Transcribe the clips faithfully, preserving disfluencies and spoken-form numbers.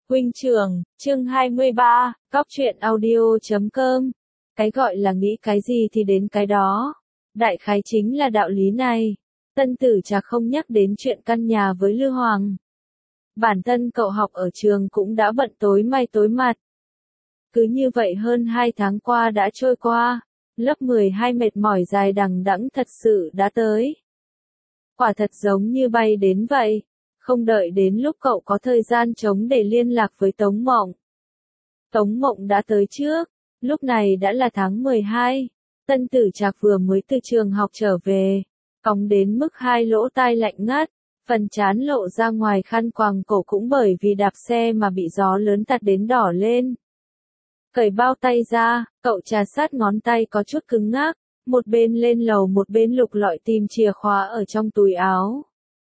Huynh trưởng, chương hai mươi ba, Cóc truyện audio chấm com. Cái gọi là nghĩ cái gì thì đến cái đó. Đại khái chính là đạo lý này. Tân Tử Trạc không nhắc đến chuyện căn nhà với Lư Hoàng. Bản thân cậu học ở trường cũng đã bận tối mai tối mặt. Cứ như vậy hơn hai tháng qua đã trôi qua. Lớp mười hai mệt mỏi dài đằng đẵng thật sự đã tới. Quả thật giống như bay đến vậy. Không đợi đến lúc cậu có thời gian trống để liên lạc với Tống Mộng. Tống Mộng đã tới trước, lúc này đã là tháng mười hai, Tân Tử Trạc vừa mới từ trường học trở về, còng đến mức hai lỗ tai lạnh ngắt, phần trán lộ ra ngoài khăn quàng cổ cũng bởi vì đạp xe mà bị gió lớn tạt đến đỏ lên. Cởi bao tay ra, cậu trà sát ngón tay có chút cứng ngắc, một bên lên lầu một bên lục lọi tìm chìa khóa ở trong túi áo.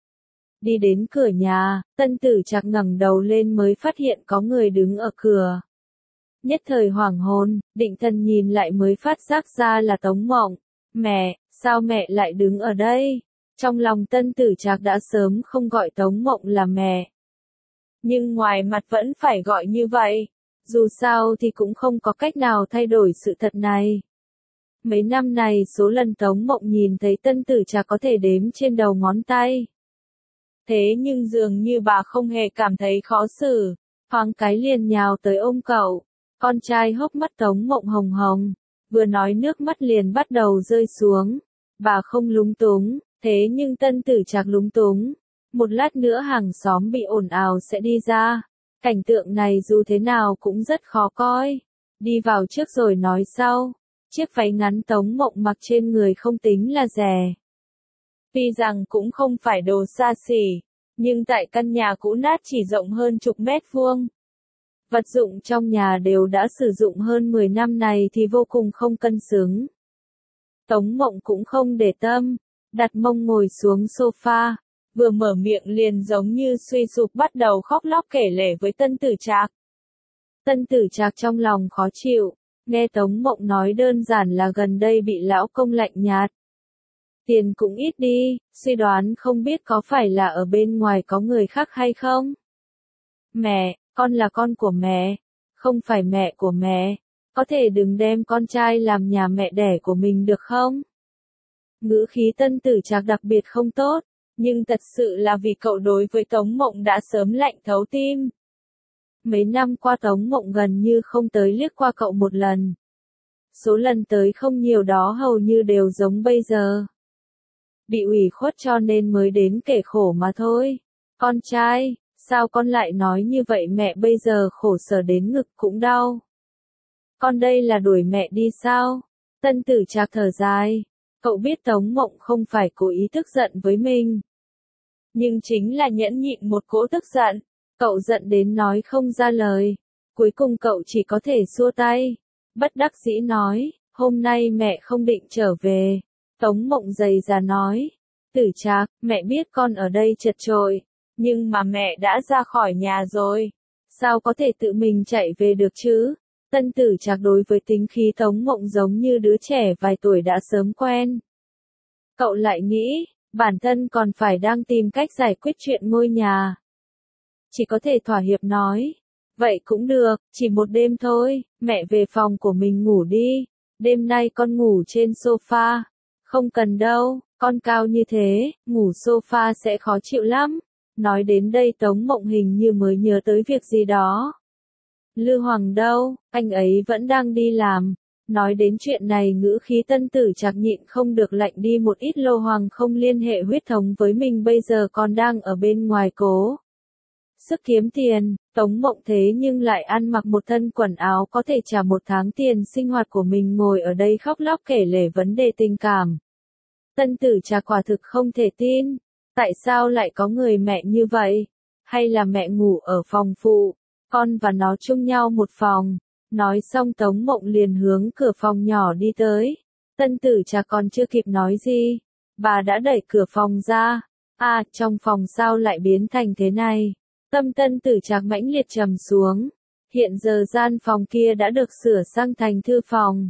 Đi đến cửa nhà, Tân Tử Trạc ngẩng đầu lên mới phát hiện có người đứng ở cửa. Nhất thời hoảng hồn, định thần nhìn lại mới phát giác ra là Tống Mộng. Mẹ, sao mẹ lại đứng ở đây? Trong lòng Tân Tử Trạc đã sớm không gọi Tống Mộng là mẹ. Nhưng ngoài mặt vẫn phải gọi như vậy. Dù sao thì cũng không có cách nào thay đổi sự thật này. Mấy năm này số lần Tống Mộng nhìn thấy Tân Tử Trạc có thể đếm trên đầu ngón tay. Thế nhưng dường như bà không hề cảm thấy khó xử, thoáng cái liền nhào tới ôm cậu. Con trai hốc mắt Tống Mộng hồng hồng, vừa nói nước mắt liền bắt đầu rơi xuống. Bà không lúng túng, thế nhưng Tân Tử Trạc lúng túng. Một lát nữa hàng xóm bị ồn ào sẽ đi ra. Cảnh tượng này dù thế nào cũng rất khó coi. Đi vào trước rồi nói sau. Chiếc váy ngắn Tống Mộng mặc trên người không tính là rẻ. Tuy rằng cũng không phải đồ xa xỉ, nhưng tại căn nhà cũ nát chỉ rộng hơn chục mét vuông. Vật dụng trong nhà đều đã sử dụng hơn mười năm này thì vô cùng không cân xứng. Tống Mộng cũng không để tâm, đặt mông ngồi xuống sofa, vừa mở miệng liền giống như suy sụp bắt đầu khóc lóc kể lể với Tân Tử Trạc. Tân Tử Trạc trong lòng khó chịu, nghe Tống Mộng nói đơn giản là gần đây bị lão công lạnh nhạt. Tiền cũng ít đi, suy đoán không biết có phải là ở bên ngoài có người khác hay không? Mẹ, con là con của mẹ, không phải mẹ của mẹ, có thể đừng đem con trai làm nhà mẹ đẻ của mình được không? Ngữ khí Tân Tử Trạc đặc biệt không tốt, nhưng thật sự là vì cậu đối với Tống Mộng đã sớm lạnh thấu tim. Mấy năm qua Tống Mộng gần như không tới liếc qua cậu một lần. Số lần tới không nhiều đó hầu như đều giống bây giờ. Bị ủy khuất cho nên mới đến kể khổ mà thôi. Con trai, sao con lại nói như vậy, mẹ bây giờ khổ sở đến ngực cũng đau. Con đây là đuổi mẹ đi sao? Tân Tử Trạc thở dài. Cậu biết Tống Mộng không phải cố ý tức giận với mình. Nhưng chính là nhẫn nhịn một cỗ tức giận. Cậu giận đến nói không ra lời. Cuối cùng cậu chỉ có thể xua tay. Bất đắc dĩ nói, hôm nay mẹ không định trở về. Tống Mộng dày dà nói, Tử Trạc, mẹ biết con ở đây chật chội, nhưng mà mẹ đã ra khỏi nhà rồi, sao có thể tự mình chạy về được chứ? Tân Tử Trạc đối với tính khí Tống Mộng giống như đứa trẻ vài tuổi đã sớm quen. Cậu lại nghĩ, bản thân còn phải đang tìm cách giải quyết chuyện ngôi nhà. Chỉ có thể thỏa hiệp nói, vậy cũng được, chỉ một đêm thôi, mẹ về phòng của mình ngủ đi, đêm nay con ngủ trên sofa. Không cần đâu, con cao như thế, ngủ sofa sẽ khó chịu lắm. Nói đến đây Tống Mộng hình như mới nhớ tới việc gì đó. Lư Hoàng đâu, anh ấy vẫn đang đi làm. Nói đến chuyện này ngữ khí Tân Tử Trạc nhịn không được lạnh đi một ít. Lô Hoàng không liên hệ huyết thống với mình, bây giờ còn đang ở bên ngoài cố sức kiếm tiền. Tống Mộng thế nhưng lại ăn mặc một thân quần áo có thể trả một tháng tiền sinh hoạt của mình, ngồi ở đây khóc lóc kể lể vấn đề tình cảm. Tân Tử Trạc quả thực không thể tin, tại sao lại có người mẹ như vậy? Hay là mẹ ngủ ở phòng phụ, con và nó chung nhau một phòng? Nói xong Tống Mộng liền hướng cửa phòng nhỏ đi tới. Tân Tử Trạc còn chưa kịp nói gì, bà đã đẩy cửa phòng ra. À, trong phòng sao lại biến thành thế này? Tâm Tân Tử Trạc mãnh liệt trầm xuống. Hiện giờ gian phòng kia đã được sửa sang thành thư phòng.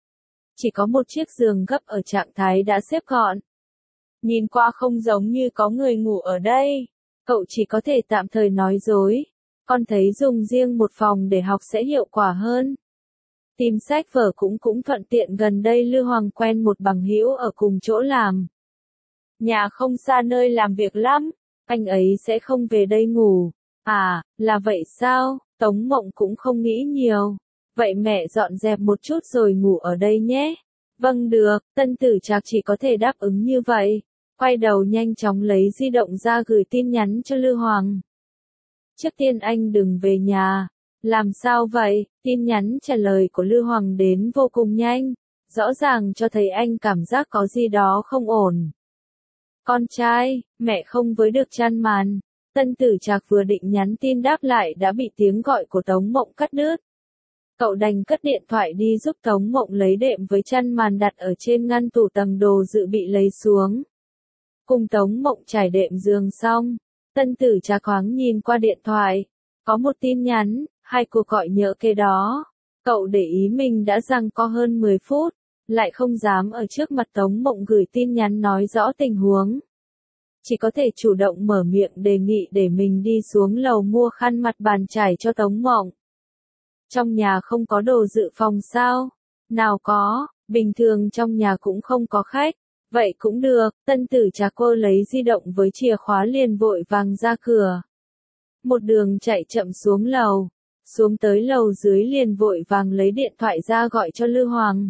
Chỉ có một chiếc giường gấp ở trạng thái đã xếp gọn. Nhìn qua không giống như có người ngủ ở đây. Cậu chỉ có thể tạm thời nói dối. Con thấy dùng riêng một phòng để học sẽ hiệu quả hơn. Tìm sách vở cũng cũng thuận tiện, gần đây Lư Hoàng quen một bằng hữu ở cùng chỗ làm. Nhà không xa nơi làm việc lắm, anh ấy sẽ không về đây ngủ. À, là vậy sao? Tống Mộng cũng không nghĩ nhiều. Vậy mẹ dọn dẹp một chút rồi ngủ ở đây nhé. Vâng được, Tân Tử Trạc chỉ có thể đáp ứng như vậy. Quay đầu nhanh chóng lấy di động ra gửi tin nhắn cho Lư Hoàng. Trước tiên anh đừng về nhà. Làm sao vậy? Tin nhắn trả lời của Lư Hoàng đến vô cùng nhanh. Rõ ràng cho thấy anh cảm giác có gì đó không ổn. Con trai, mẹ không với được chăn màn. Tân Tử Trạc vừa định nhắn tin đáp lại đã bị tiếng gọi của Tống Mộng cắt đứt. Cậu đành cất điện thoại đi giúp Tống Mộng lấy đệm với chăn màn đặt ở trên ngăn tủ tầng đồ dự bị lấy xuống. Cùng Tống Mộng trải đệm giường xong, Tân Tử Trạc thoáng nhìn qua điện thoại. Có một tin nhắn, hai cuộc gọi nhỡ kế đó. Cậu để ý mình đã giằng co hơn mười phút, lại không dám ở trước mặt Tống Mộng gửi tin nhắn nói rõ tình huống. Chỉ có thể chủ động mở miệng đề nghị để mình đi xuống lầu mua khăn mặt bàn chải cho Tống Mộng. Trong nhà không có đồ dự phòng sao? Nào có, bình thường trong nhà cũng không có khách. Vậy cũng được, Tân Tử Trạc cô lấy di động với chìa khóa liền vội vàng ra cửa. Một đường chạy chậm xuống lầu, xuống tới lầu dưới liền vội vàng lấy điện thoại ra gọi cho Lư Hoàng.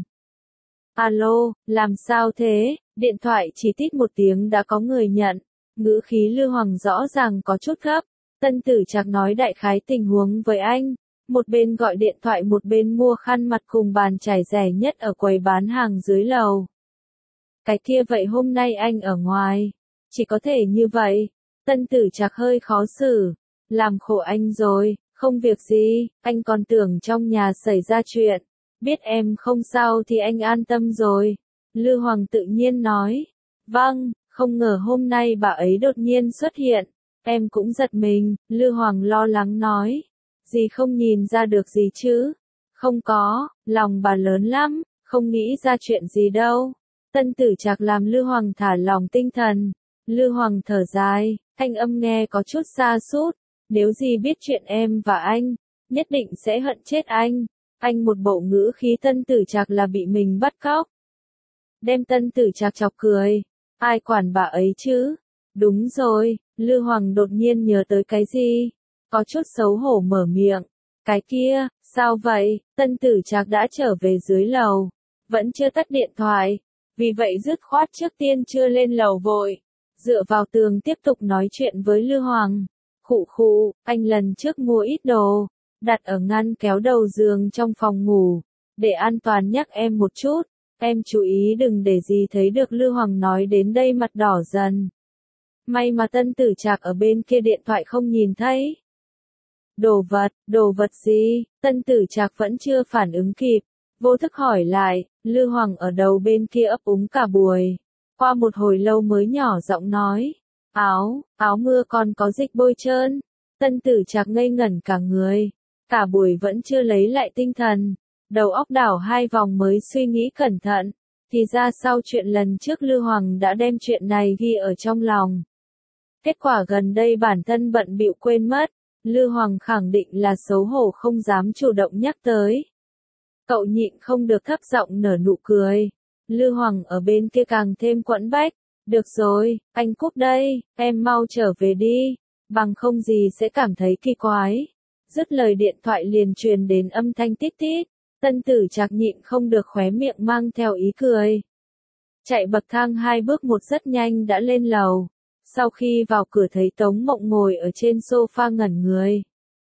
Alo, làm sao thế? Điện thoại chỉ tít một tiếng đã có người nhận. Ngữ khí Lư Hoàng rõ ràng có chút gấp. Tân Tử Trạc nói đại khái tình huống với anh. Một bên gọi điện thoại một bên mua khăn mặt cùng bàn chải rẻ nhất ở quầy bán hàng dưới lầu. Cái kia vậy hôm nay anh ở ngoài. Chỉ có thể như vậy. Tân Tử Trạc hơi khó xử. Làm khổ anh rồi, không việc gì, anh còn tưởng trong nhà xảy ra chuyện. Biết em không sao thì anh an tâm rồi. Lư Hoàng tự nhiên nói. Vâng, không ngờ hôm nay bà ấy đột nhiên xuất hiện. Em cũng giật mình, Lư Hoàng lo lắng nói. Gì không nhìn ra được gì chứ? Không có, lòng bà lớn lắm, không nghĩ ra chuyện gì đâu. Tân Tử Trạc làm Lư Hoàng thả lòng tinh thần. Lư Hoàng thở dài, thanh âm nghe có chút xa sút. Nếu gì biết chuyện em và anh, nhất định sẽ hận chết anh. Anh một bộ ngữ khí Tân Tử Trạc là bị mình bắt cóc. Đem Tân Tử Trạc chọc cười. Ai quản bà ấy chứ? Đúng rồi, Lư Hoàng đột nhiên nhớ tới cái gì? Có chút xấu hổ mở miệng. Cái kia, sao vậy? Tân Tử Trạc đã trở về dưới lầu. Vẫn chưa tắt điện thoại. Vì vậy dứt khoát trước tiên chưa lên lầu vội. Dựa vào tường tiếp tục nói chuyện với Lư Hoàng. Khụ khụ, anh lần trước mua ít đồ. Đặt ở ngăn kéo đầu giường trong phòng ngủ. Để an toàn nhắc em một chút. Em chú ý đừng để gì thấy được. Lư Hoàng nói đến đây mặt đỏ dần. May mà Tân Tử Trạc ở bên kia điện thoại không nhìn thấy. Đồ vật, đồ vật gì? Tân Tử Trạc vẫn chưa phản ứng kịp. Vô thức hỏi lại, Lư Hoàng ở đầu bên kia ấp úng cả buổi. Qua một hồi lâu mới nhỏ giọng nói. Áo, áo mưa còn có dịch bôi trơn. Tân Tử Trạc ngây ngẩn cả người. Cả buổi vẫn chưa lấy lại tinh thần. Đầu óc đảo hai vòng mới suy nghĩ cẩn thận. Thì ra sau chuyện lần trước Lư Hoàng đã đem chuyện này ghi ở trong lòng. Kết quả gần đây bản thân bận bịu quên mất. Lư Hoàng khẳng định là xấu hổ không dám chủ động nhắc tới. Cậu nhịn không được thấp giọng nở nụ cười. Lư Hoàng ở bên kia càng thêm quẫn bách. Được rồi, anh cúp đây, em mau trở về đi. Bằng không gì sẽ cảm thấy kỳ quái. Dứt lời điện thoại liền truyền đến âm thanh tít tít. Tân Tử Trạc nhịn không được khóe miệng mang theo ý cười. Chạy bậc thang hai bước một rất nhanh đã lên lầu. Sau khi vào cửa thấy Tống Mộng ngồi ở trên sofa ngẩn người.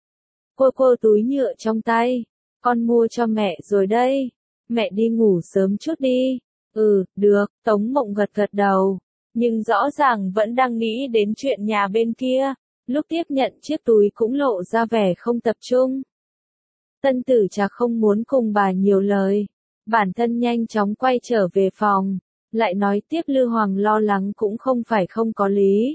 Cô cô túi nhựa trong tay. Con mua cho mẹ rồi đây. Mẹ đi ngủ sớm chút đi. Ừ, được, Tống Mộng gật gật đầu. Nhưng rõ ràng vẫn đang nghĩ đến chuyện nhà bên kia. Lúc tiếp nhận chiếc túi cũng lộ ra vẻ không tập trung. Tân Tử Trạc không muốn cùng bà nhiều lời. Bản thân nhanh chóng quay trở về phòng. Lại nói tiếp Lư Hoàng lo lắng cũng không phải không có lý.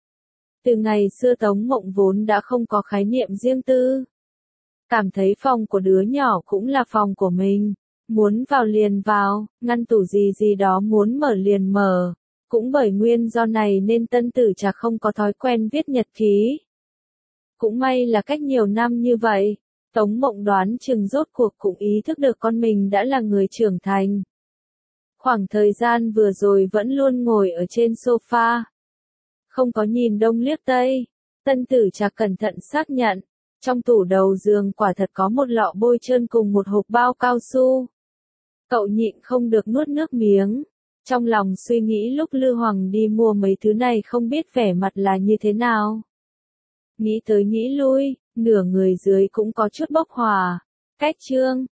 Từ ngày xưa Tống Mộng vốn đã không có khái niệm riêng tư. Cảm thấy phòng của đứa nhỏ cũng là phòng của mình. Muốn vào liền vào, ngăn tủ gì gì đó muốn mở liền mở. Cũng bởi nguyên do này nên Tân Tử Trạc không có thói quen viết nhật ký. Cũng may là cách nhiều năm như vậy, Tống Mộng đoán chừng rốt cuộc cũng ý thức được con mình đã là người trưởng thành. Khoảng thời gian vừa rồi vẫn luôn ngồi ở trên sofa. Không có nhìn đông liếc tây. Tân Tử Trạc cẩn thận xác nhận. Trong tủ đầu giường quả thật có một lọ bôi trơn cùng một hộp bao cao su. Cậu nhịn không được nuốt nước miếng. Trong lòng suy nghĩ lúc Lư Hoàng đi mua mấy thứ này không biết vẻ mặt là như thế nào. Nghĩ tới nghĩ lui, nửa người dưới cũng có chút bốc hỏa. Cách chương